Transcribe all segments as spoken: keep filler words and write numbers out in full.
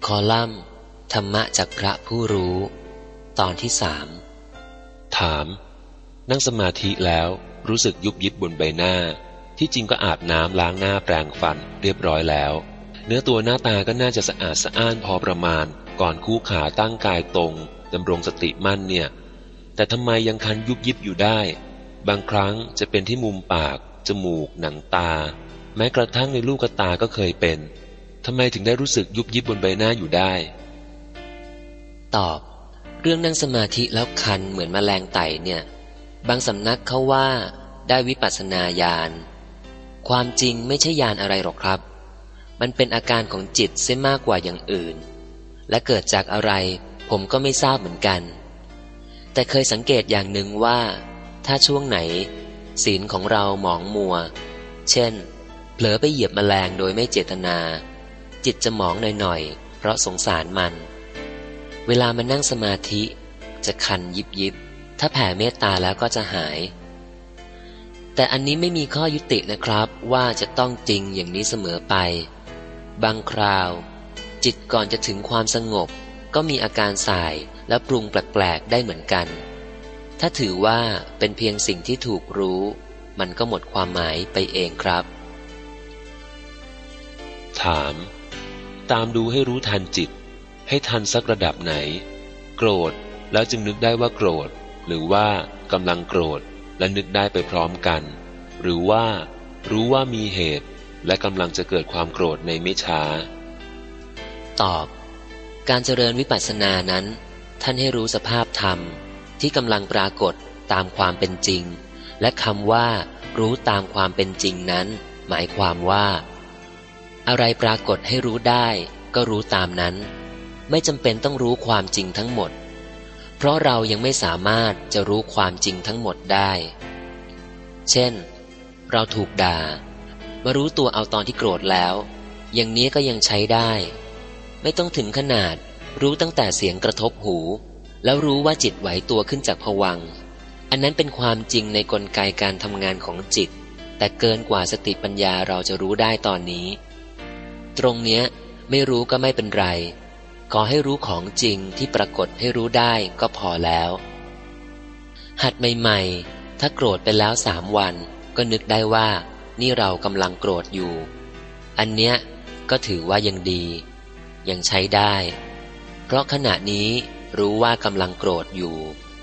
คอลัมน์ธรรมะจากพระผู้รู้ตอนที่สามถามนั่งสมาธิแล้วรู้สึกยุบยิบบนใบหน้าที่จริงก็อาบน้ำล้างหน้าแปรงฟันเรียบร้อยแล้วเนื้อตัวหน้าตาก็น่าจะสะอาดสะอ้านพอประมาณก่อนคู่ขาตั้งกายตรงดำรงสติมั่นเนี่ยแต่ทำไมยังคันยุบยิบอยู่ได้บางครั้งจะเป็นที่มุมปากจมูกหนังตาแม้กระทั่งในลูกตาก็เคยเป็นทำไมถึงได้รู้สึกยุบยิบบนใบหน้าอยู่ได้ตอบเรื่องนั่งสมาธิแล้วคันเหมือนแมลงไต่เนี่ยบางสำนักเขาว่าได้วิปัสสนาญาณความจริงไม่ใช่ญาณอะไรหรอกครับมันเป็นอาการของจิตเสียมากกว่าอย่างอื่นและเกิดจากอะไรผมก็ไม่ทราบเหมือนกันแต่เคยสังเกตอย่างหนึ่งว่าถ้าช่วงไหนศีลของเราหมองมัวเช่นเผลอไปเหยียบแมลงโดยไม่เจตนาจิตจะหมองหน่อยๆเพราะสงสารมันเวลามันนั่งสมาธิจะคันยิบยิบถ้าแผ่เมตตาแล้วก็จะหายแต่อันนี้ไม่มีข้อยุตินะครับว่าจะต้องจริงอย่างนี้เสมอไปบางคราวจิตก่อนจะถึงความสงบก็มีอาการส่ายและปรุงแปลกๆได้เหมือนกันถ้าถือว่าเป็นเพียงสิ่งที่ถูกรู้มันก็หมดความหมายไปเองครับถามตามดูให้รู้ทันจิตให้ทันสักระดับไหนโกรธแล้วจึงนึกได้ว่าโกรธหรือว่ากำลังโกรธและนึกได้ไปพร้อมกันหรือว่ารู้ว่ามีเหตุและกำลังจะเกิดความโกรธในไม่ช้าตอบการเจริญวิปัสสนานั้นท่านให้รู้สภาพธรรมที่กำลังปรากฏตามความเป็นจริงและคำว่ารู้ตามความเป็นจริงนั้นหมายความว่าอะไรปรากฏให้รู้ได้ก็รู้ตามนั้นไม่จำเป็นต้องรู้ความจริงทั้งหมดเพราะเรายังไม่สามารถจะรู้ความจริงทั้งหมดได้เช่นเราถูกด่ามารู้ตัวเอาตอนที่โกรธแล้วอย่างนี้ก็ยังใช้ได้ไม่ต้องถึงขนาดรู้ตั้งแต่เสียงกระทบหูแล้วรู้ว่าจิตไหวตัวขึ้นจากภวังค์อันนั้นเป็นความจริงในกลไกการทำงานของจิตแต่เกินกว่าสติปัญญาเราจะรู้ได้ตอนนี้ตรงเนี้ยไม่รู้ก็ไม่เป็นไรขอให้รู้ของจริงที่ปรากฏให้รู้ได้ก็พอแล้วหัดใหม่ๆถ้าโกรธไปแล้วสามวันก็นึกได้ว่านี่เรากำลังโกรธอยู่อันเนี้ยก็ถือว่ายังดียังใช้ได้เพราะขณะนี้รู้ว่ากำลังโกรธอยู่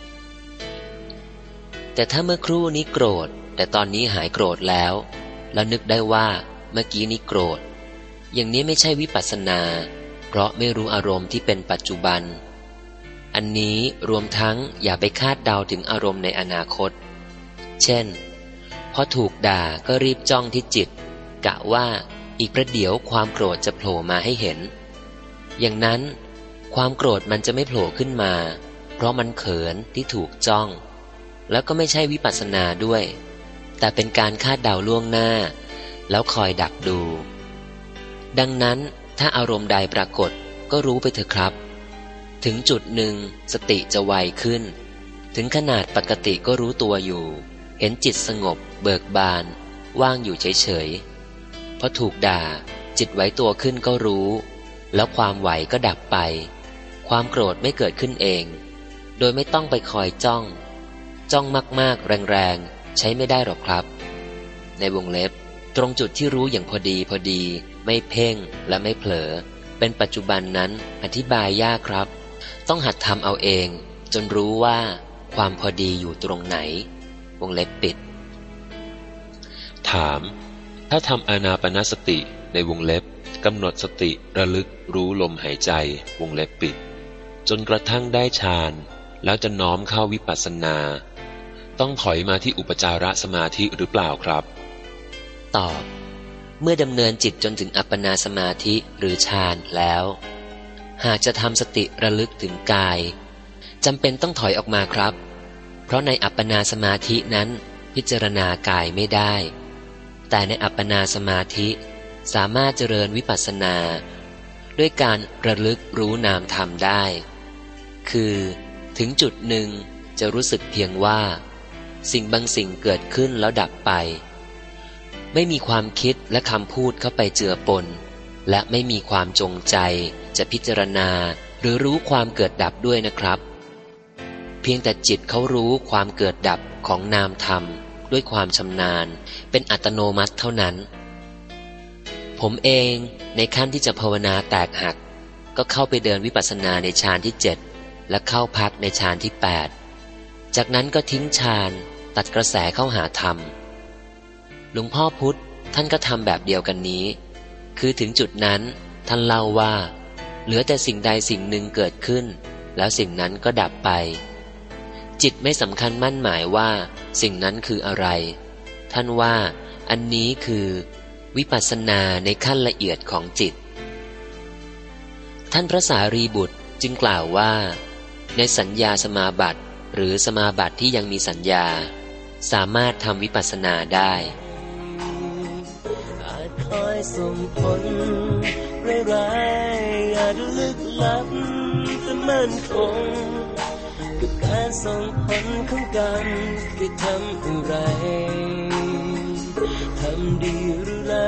แต่ถ้าเมื่อครู่นี้โกรธแต่ตอนนี้หายโกรธแล้วแล้วนึกได้ว่าเมื่อกี้นี้โกรธอย่างนี้ไม่ใช่วิปัสสนาเพราะไม่รู้อารมณ์ที่เป็นปัจจุบันอันนี้รวมทั้งอย่าไปคาดเดาถึงอารมณ์ในอนาคตเช่นพอถูกด่าก็รีบจ้องที่จิตกะว่าอีกประเดี๋ยวความโกรธจะโผล่มาให้เห็นอย่างนั้นความโกรธมันจะไม่โผล่ขึ้นมาเพราะมันเขินที่ถูกจ้องแล้วก็ไม่ใช่วิปัสสนาด้วยแต่เป็นการคาดเดาล่วงหน้าแล้วคอยดักดูดังนั้นถ้าอารมณ์ใดปรากฏก็รู้ไปเถอะครับถึงจุดหนึ่งสติจะไวขึ้นถึงขนาดปกติก็รู้ตัวอยู่เห็นจิตสงบเบิกบานว่างอยู่เฉยๆพอถูกด่าจิตไหวตัวขึ้นก็รู้แล้วความไหวก็ดับไปความโกรธไม่เกิดขึ้นเองโดยไม่ต้องไปคอยจ้องจ้องมากๆแรงๆใช้ไม่ได้หรอกครับในวงเล็บตรงจุดที่รู้อย่างพอดีพอดีไม่เพ่งและไม่เผลอเป็นปัจจุบันนั้นอธิบายยากครับต้องหัดทำเอาเองจนรู้ว่าความพอดีอยู่ตรงไหนวงเล็บปิดถามถ้าทำอานาปานสติในวงเล็บกำหนดสติระลึกรู้ลมหายใจวงเล็บปิดจนกระทั่งได้ฌานแล้วจะน้อมเข้าวิปัสสนาต้องถอยมาที่อุปจารสมาธิหรือเปล่าครับตอบเมื่อดำเนินจิตจนถึงอัปปนาสมาธิหรือฌานแล้วหากจะทำสติระลึกถึงกายจำเป็นต้องถอยออกมาครับเพราะในอัปปนาสมาธินั้นพิจารณากายไม่ได้แต่ในอัปปนาสมาธิสามารถเจริญวิปัสสนาด้วยการระลึกรู้นามธรรมได้คือถึงจุดหนึ่งจะรู้สึกเพียงว่าสิ่งบางสิ่งเกิดขึ้นแล้วดับไปไม่มีความคิดและคำพูดเข้าไปเจือปนและไม่มีความจงใจจะจะพิจารณาหรือรู้ความเกิดดับด้วยนะครับเพียงแต่จิตเขารู้ความเกิดดับของนามธรรมด้วยความชำนาญเป็นอัตโนมัติเท่านั้นผมเองในขั้นที่จะภาวนาแตกหักก็เข้าไปเดินวิปัสสนาในฌานที่เจ็ดและเข้าพักในฌานที่แปดจากนั้นก็ทิ้งฌานตัดกระแสเข้าหาธรรมหลวงพ่อพุธท่านก็ทำแบบเดียวกันนี้คือถึงจุดนั้นท่านเล่าว่าเหลือแต่สิ่งใดสิ่งหนึ่งเกิดขึ้นแล้วสิ่งนั้นก็ดับไปจิตไม่สำคัญมั่นหมายว่าสิ่งนั้นคืออะไรท่านว่าอันนี้คือวิปัสสนาในขั้นละเอียดของจิตท่านพระสารีบุตรจึงกล่าวว่าในสัญญาสมาบัติหรือสมาบัติที่ยังมีสัญญาสามารถทำวิปัสสนาได้อาจคอยส่งผลร้ายๆอาจลึกลับแต่มั่นคงกับการส่งผลของกรรมคือทำอะไรทำดีหรือร้